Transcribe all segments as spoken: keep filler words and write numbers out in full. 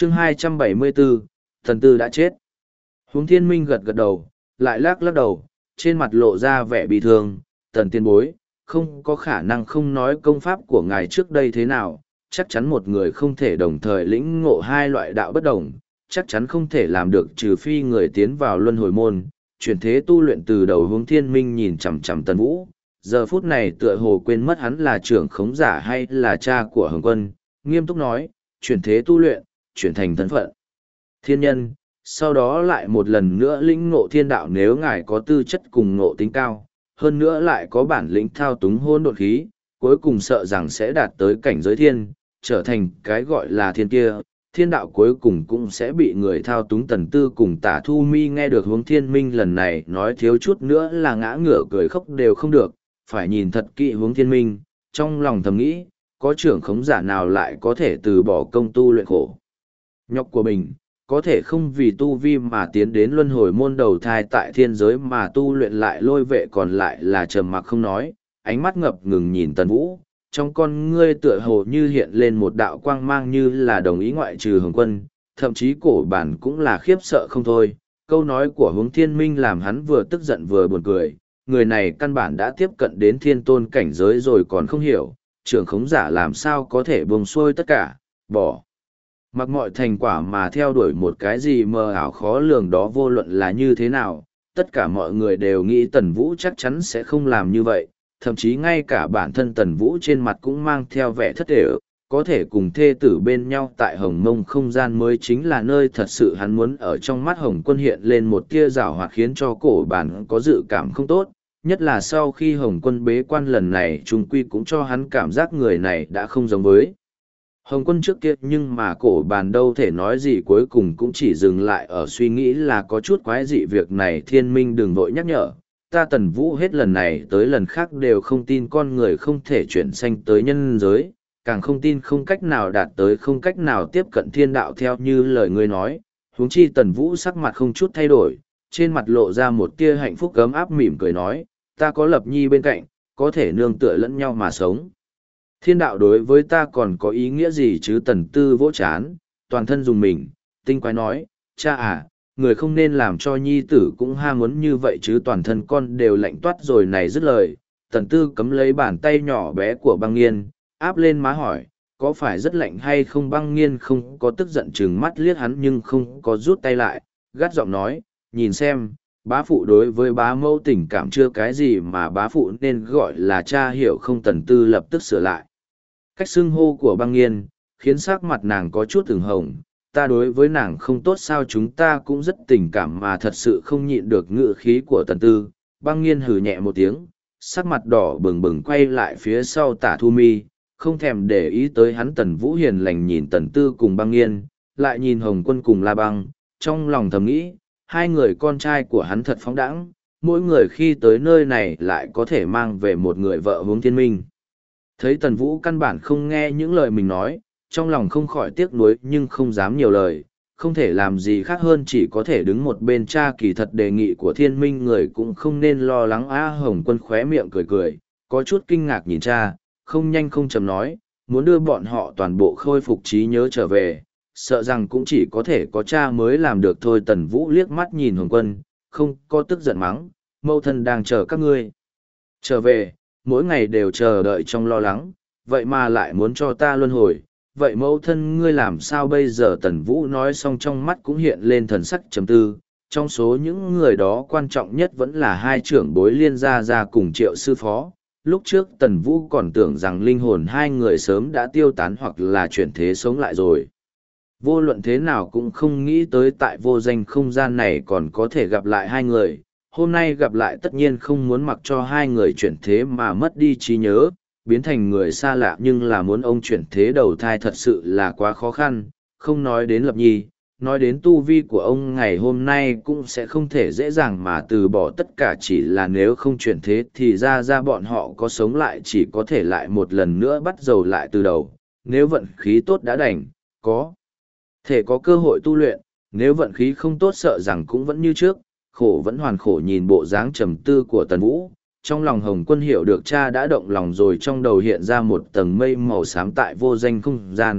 chương hai trăm bảy mươi bốn, thần tư đã chết. Huống thiên minh gật gật đầu, lại lắc lắc đầu, trên mặt lộ ra vẻ bị thương. Tần tiên bối, không có khả năng không nói công pháp của ngài trước đây thế nào, chắc chắn một người không thể đồng thời lĩnh ngộ hai loại đạo bất đồng, chắc chắn không thể làm được trừ phi người tiến vào luân hồi môn, chuyển thế tu luyện từ đầu. Hướng thiên minh nhìn chằm chằm Tần Vũ, giờ phút này tựa hồ quên mất hắn là trưởng khống giả hay là cha của Hồng Quân, nghiêm túc nói, chuyển thế tu luyện, chuyển thành thân phận thiên nhân, sau đó lại một lần nữa lĩnh ngộ thiên đạo. Nếu ngài có tư chất cùng ngộ tính cao, hơn nữa lại có bản lĩnh thao túng hôn độn khí, cuối cùng sợ rằng sẽ đạt tới cảnh giới thiên, trở thành cái gọi là thiên kia, thiên đạo cuối cùng cũng sẽ bị người thao túng. Tần Tư cùng Tả Thu Mi nghe được Hướng thiên minh lần này nói thiếu chút nữa là ngã ngửa cười khóc đều không được, phải nhìn thật kỹ Hướng thiên minh, trong lòng thầm nghĩ, có trưởng khống giả nào lại có thể từ bỏ công tu luyện khổ nhọc của mình, có thể không vì tu vi mà tiến đến luân hồi môn đầu thai tại thiên giới mà tu luyện. Lại lôi vệ còn lại là trầm mặc không nói, ánh mắt ngập ngừng nhìn Tần Vũ, trong con ngươi tựa hồ như hiện lên một đạo quang mang, như là đồng ý ngoại trừ Hồng Quân, thậm chí cổ bản cũng là khiếp sợ không thôi. Câu nói của Hướng thiên minh làm hắn vừa tức giận vừa buồn cười, người này căn bản đã tiếp cận đến thiên tôn cảnh giới rồi còn không hiểu, trưởng khống giả làm sao có thể buông xuôi tất cả, bỏ mặc mọi thành quả mà theo đuổi một cái gì mờ ảo khó lường đó. Vô luận là như thế nào, tất cả mọi người đều nghĩ Tần Vũ chắc chắn sẽ không làm như vậy, thậm chí ngay cả bản thân Tần Vũ trên mặt cũng mang theo vẻ thất để có thể cùng thê tử bên nhau tại Hồng Mông không gian mới chính là nơi thật sự hắn muốn ở. Trong mắt Hồng Quân hiện lên một tia rào hoạt khiến cho cổ bản có dự cảm không tốt, nhất là sau khi Hồng Quân bế quan lần này trung quy cũng cho hắn cảm giác người này đã không giống với Hồng Quân trước kia. Nhưng mà cổ bàn đâu thể nói gì, cuối cùng cũng chỉ dừng lại ở suy nghĩ là có chút quái dị. Việc này thiên minh đừng vội nhắc nhở, ta Tần Vũ hết lần này tới lần khác đều không tin con người không thể chuyển sanh tới nhân giới, càng không tin không cách nào đạt tới, không cách nào tiếp cận thiên đạo theo như lời ngươi nói. Huống chi Tần Vũ sắc mặt không chút thay đổi, trên mặt lộ ra một tia hạnh phúc ấm áp, mỉm cười nói, ta có Lập Nhi bên cạnh, có thể nương tựa lẫn nhau mà sống. Thiên đạo đối với ta còn có ý nghĩa gì chứ? Tần Tư vỗ chán, toàn thân dùng mình, tinh quái nói, cha à, người không nên làm cho nhi tử cũng ham muốn như vậy chứ, toàn thân con đều lạnh toát rồi. Này dứt lời, Tần Tư cấm lấy bàn tay nhỏ bé của Băng Nghiên, áp lên má hỏi, có phải rất lạnh hay không? Băng Nghiên không có tức giận, chừng mắt liếc hắn nhưng không có rút tay lại, gắt giọng nói, nhìn xem, bá phụ đối với bá mẫu tình cảm chưa cái gì mà bá phụ nên gọi là cha hiểu không? Tần Tư lập tức sửa lại cách xưng hô của Băng Nghiên, khiến sắc mặt nàng có chút ửng hồng. Ta đối với nàng không tốt sao? Chúng ta cũng rất tình cảm mà. Thật sự không nhịn được ngữ khí của Tần Tư. Băng Nghiên hừ nhẹ một tiếng, sắc mặt đỏ bừng bừng quay lại phía sau Tả Thu Mi, không thèm để ý tới hắn. Tần Vũ hiền lành nhìn Tần Tư cùng Băng Nghiên, lại nhìn Hồng Quân cùng La Băng, trong lòng thầm nghĩ, hai người con trai của hắn thật phóng đãng, mỗi người khi tới nơi này lại có thể mang về một người vợ. Hướng thiên minh thấy Tần Vũ căn bản không nghe những lời mình nói, trong lòng không khỏi tiếc nuối nhưng không dám nhiều lời, không thể làm gì khác hơn chỉ có thể đứng một bên. Cha kỳ thật đề nghị của thiên minh người cũng không nên lo lắng á. Hồng Quân khóe miệng cười cười, có chút kinh ngạc nhìn cha, không nhanh không chậm nói, muốn đưa bọn họ toàn bộ khôi phục trí nhớ trở về, sợ rằng cũng chỉ có thể có cha mới làm được thôi. Tần Vũ liếc mắt nhìn Hồng Quân, không có tức giận mắng, mẫu thân đang chờ các ngươi trở về, mỗi ngày đều chờ đợi trong lo lắng, vậy mà lại muốn cho ta luân hồi, vậy mẫu thân ngươi làm sao bây giờ? Tần Vũ nói xong trong mắt cũng hiện lên thần sắc trầm tư, trong số những người đó quan trọng nhất vẫn là hai trưởng bối Liên Gia Gia cùng Triệu sư phó. Lúc trước Tần Vũ còn tưởng rằng linh hồn hai người sớm đã tiêu tán hoặc là chuyển thế sống lại rồi. Vô luận thế nào cũng không nghĩ tới tại vô danh không gian này còn có thể gặp lại hai người. Hôm nay gặp lại tất nhiên không muốn mặc cho hai người chuyển thế mà mất đi trí nhớ, biến thành người xa lạ, nhưng là muốn ông chuyển thế đầu thai thật sự là quá khó khăn, không nói đến Lập Nhi, nói đến tu vi của ông ngày hôm nay cũng sẽ không thể dễ dàng mà từ bỏ tất cả. Chỉ là nếu không chuyển thế thì ra ra bọn họ có sống lại chỉ có thể lại một lần nữa bắt đầu lại từ đầu. Nếu vận khí tốt đã đành, có thể có cơ hội tu luyện, nếu vận khí không tốt sợ rằng cũng vẫn như trước, khổ vẫn hoàn khổ. Nhìn bộ dáng trầm tư của Tần Vũ, trong lòng Hồng Quân hiểu được cha đã động lòng rồi, trong đầu hiện ra một tầng mây màu xám tại vô danh không gian,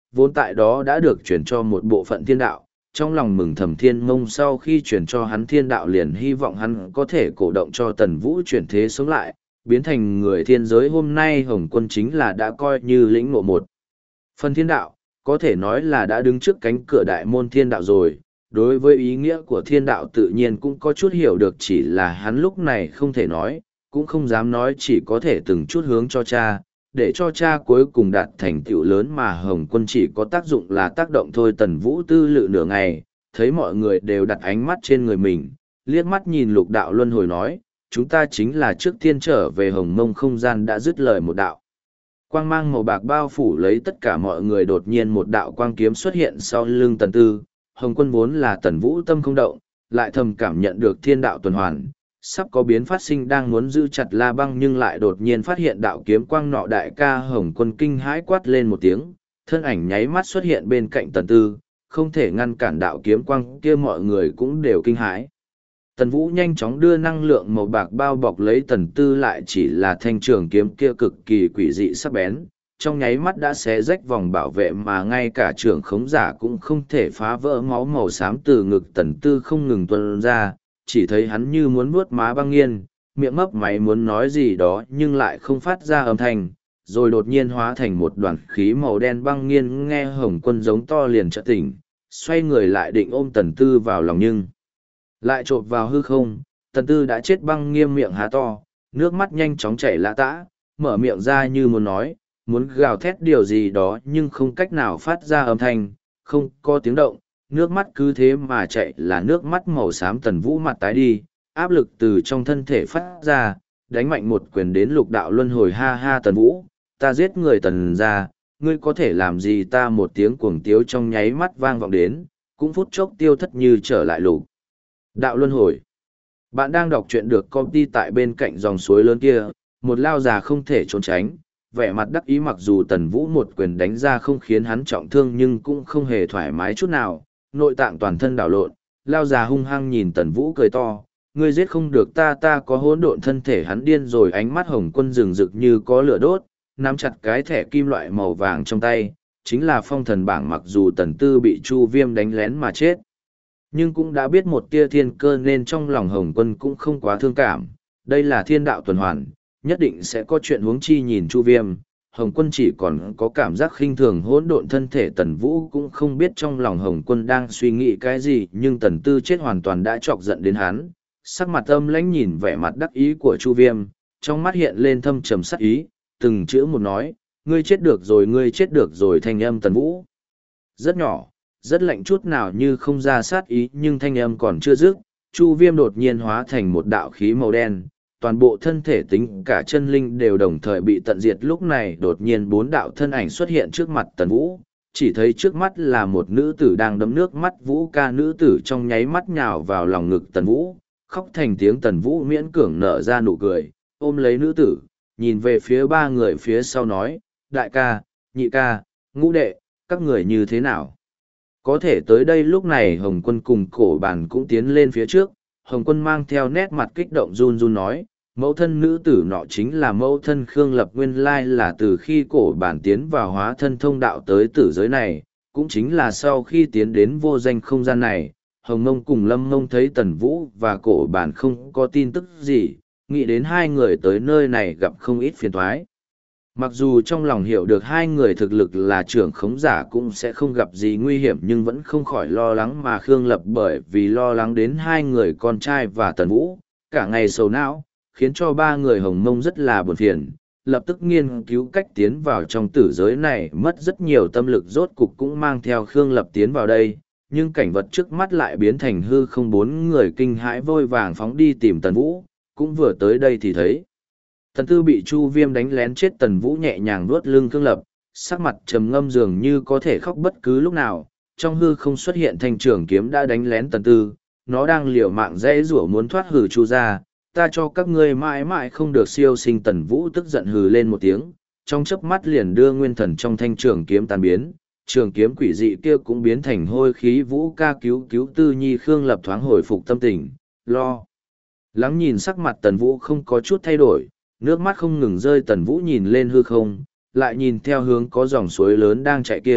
vốn tại đó đã được chuyển cho một bộ phận thiên đạo. Trong lòng mừng thầm thiên mông sau khi chuyển cho hắn thiên đạo liền hy vọng hắn có thể cổ động cho tần vũ chuyển thế sống lại, biến thành người thiên giới. Hôm nay Hồng Quân chính là đã coi như lĩnh ngộ một phần thiên đạo, có thể nói là đã đứng trước cánh cửa đại môn thiên đạo rồi. Đối với ý nghĩa của thiên đạo tự nhiên cũng có chút hiểu được, chỉ là hắn lúc này không thể nói, cũng không dám nói, chỉ có thể từng chút hướng cho cha, để cho cha cuối cùng đạt thành tựu lớn mà Hồng Quân chỉ có tác dụng là tác động thôi. Tần Vũ tư lự nửa ngày, thấy mọi người đều đặt ánh mắt trên người mình, liếc mắt nhìn lục đạo luân hồi nói, chúng ta chính là trước tiên trở về Hồng Mông không gian. Đã dứt lời một đạo quang mang màu bạc bao phủ lấy tất cả mọi người, đột nhiên một đạo quang kiếm xuất hiện sau lưng Tần Tư. Hồng Quân vốn là Tần Vũ tâm không động, lại thầm cảm nhận được thiên đạo tuần hoàn sắp có biến phát sinh, đang muốn giữ chặt La Băng nhưng lại đột nhiên phát hiện đạo kiếm quang nọ. Đại ca. Hồng Quân kinh hãi quát lên một tiếng, thân ảnh nháy mắt xuất hiện bên cạnh Tần Tư, không thể ngăn cản đạo kiếm quang kia. Mọi người cũng đều kinh hãi. Tần Vũ nhanh chóng đưa năng lượng màu bạc bao bọc lấy Tần Tư, lại chỉ là thanh trường kiếm kia cực kỳ quỷ dị sắc bén, trong nháy mắt đã xé rách vòng bảo vệ mà ngay cả trưởng khống giả cũng không thể phá vỡ. Máu màu xám từ ngực Tần Tư không ngừng tuôn ra, chỉ thấy hắn như muốn vuốt má Băng Nghiên, miệng mấp máy muốn nói gì đó nhưng lại không phát ra âm thanh, rồi đột nhiên hóa thành một đoàn khí màu đen. Băng Nghiên nghe Hồng Quân giống to liền chợt tỉnh, xoay người lại định ôm Tần Tư vào lòng nhưng lại chộp vào hư không. Tần Tư đã chết. Băng Nghiêm miệng há to, nước mắt nhanh chóng chảy lã tã, mở miệng ra như muốn nói, muốn gào thét điều gì đó nhưng không cách nào phát ra âm thanh, không có tiếng động, nước mắt cứ thế mà chạy là nước mắt màu xám. Tần Vũ mặt tái đi, áp lực từ trong thân thể phát ra, đánh mạnh một quyền đến lục đạo luân hồi. Ha ha Tần Vũ, ta giết người Tần ra, ngươi có thể làm gì ta? Một tiếng cuồng tiếu trong nháy mắt vang vọng đến, cũng phút chốc tiêu thất như trở lại lục đạo luân hồi. Bạn đang đọc truyện được công ty tại bên cạnh dòng suối lớn kia, một lao già không thể trốn tránh, vẻ mặt đắc ý. Mặc dù Tần Vũ một quyền đánh ra không khiến hắn trọng thương nhưng cũng không hề thoải mái chút nào, nội tạng toàn thân đảo lộn. Lao già hung hăng nhìn Tần Vũ cười to, ngươi giết không được ta, ta có hỗn độn thân thể. Hắn điên rồi. Ánh mắt Hồng Quân rừng rực như có lửa đốt, nắm chặt cái thẻ kim loại màu vàng trong tay, chính là phong thần bảng. Mặc dù Tần Tư bị Chu Viêm đánh lén mà chết, nhưng cũng đã biết một tia thiên cơ nên trong lòng Hồng Quân cũng không quá thương cảm. Đây là thiên đạo tuần hoàn, nhất định sẽ có chuyện. Huống chi nhìn Chu Viêm, Hồng Quân chỉ còn có cảm giác khinh thường hỗn độn thân thể. Tần Vũ cũng không biết trong lòng Hồng Quân đang suy nghĩ cái gì, nhưng Tần Tư chết hoàn toàn đã chọc giận đến hắn. Sắc mặt âm lãnh nhìn vẻ mặt đắc ý của Chu Viêm, trong mắt hiện lên thâm trầm sắc ý, từng chữ một nói, ngươi chết được rồi, ngươi chết được rồi. Thanh âm Tần Vũ rất nhỏ, rất lạnh, chút nào như không ra sát ý, nhưng thanh âm còn chưa dứt, Chu Viêm đột nhiên hóa thành một đạo khí màu đen, toàn bộ thân thể tính cả chân linh đều đồng thời bị tận diệt. Lúc này đột nhiên bốn đạo thân ảnh xuất hiện trước mặt Tần Vũ, chỉ thấy trước mắt là một nữ tử đang đấm nước mắt. Vũ ca. Nữ tử trong nháy mắt nhào vào lòng ngực Tần Vũ, khóc thành tiếng. Tần Vũ miễn cưỡng nở ra nụ cười, ôm lấy nữ tử, nhìn về phía ba người phía sau nói, đại ca, nhị ca, ngũ đệ, các người như thế nào? Có thể tới đây. Lúc này Hồng Quân cùng Cổ Bàn cũng tiến lên phía trước. Hồng Quân mang theo nét mặt kích động run run nói, mẫu thân nữ tử nọ chính là mẫu thân Khương Lập. Nguyên lai là từ khi Cổ Bàn tiến vào hóa thân thông đạo tới tử giới này, cũng chính là sau khi tiến đến vô danh không gian này. Hồng Mông cùng Lâm Mông thấy Tần Vũ và Cổ Bàn không có tin tức gì, nghĩ đến hai người tới nơi này gặp không ít phiền toái. Mặc dù trong lòng hiểu được hai người thực lực là trưởng khống giả cũng sẽ không gặp gì nguy hiểm, nhưng vẫn không khỏi lo lắng. Mà Khương Lập bởi vì lo lắng đến hai người con trai và Tần Vũ, cả ngày sầu não, khiến cho ba người Hồng Mông rất là buồn phiền, lập tức nghiên cứu cách tiến vào trong tử giới này, mất rất nhiều tâm lực, rốt cục cũng mang theo Khương Lập tiến vào đây. Nhưng cảnh vật trước mắt lại biến thành hư không. Bốn người kinh hãi vội vàng phóng đi tìm Tần Vũ, cũng vừa tới đây thì thấy Tần Tư bị Chu Viêm đánh lén chết. Tần Vũ nhẹ nhàng nuốt lưng Khương Lập, sắc mặt trầm ngâm dường như có thể khóc bất cứ lúc nào. Trong hư không xuất hiện thanh trường kiếm đã đánh lén Tần Tư, nó đang liều mạng dãy rủa muốn thoát hử Chu ra. Ta cho các ngươi mãi mãi không được siêu sinh. Tần Vũ tức giận hừ lên một tiếng, trong chớp mắt liền đưa nguyên thần trong thanh trường kiếm tan biến. Trường kiếm quỷ dị kia cũng biến thành hôi khí. Vũ ca cứu cứu Tư Nhi. Khương Lập thoáng hồi phục tâm tình, lo lắng nhìn sắc mặt Tần Vũ không có chút thay đổi, nước mắt không ngừng rơi. Tần Vũ nhìn lên hư không, lại nhìn theo hướng có dòng suối lớn đang chạy kia,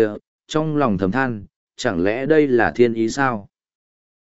trong lòng thầm than, chẳng lẽ đây là thiên ý sao?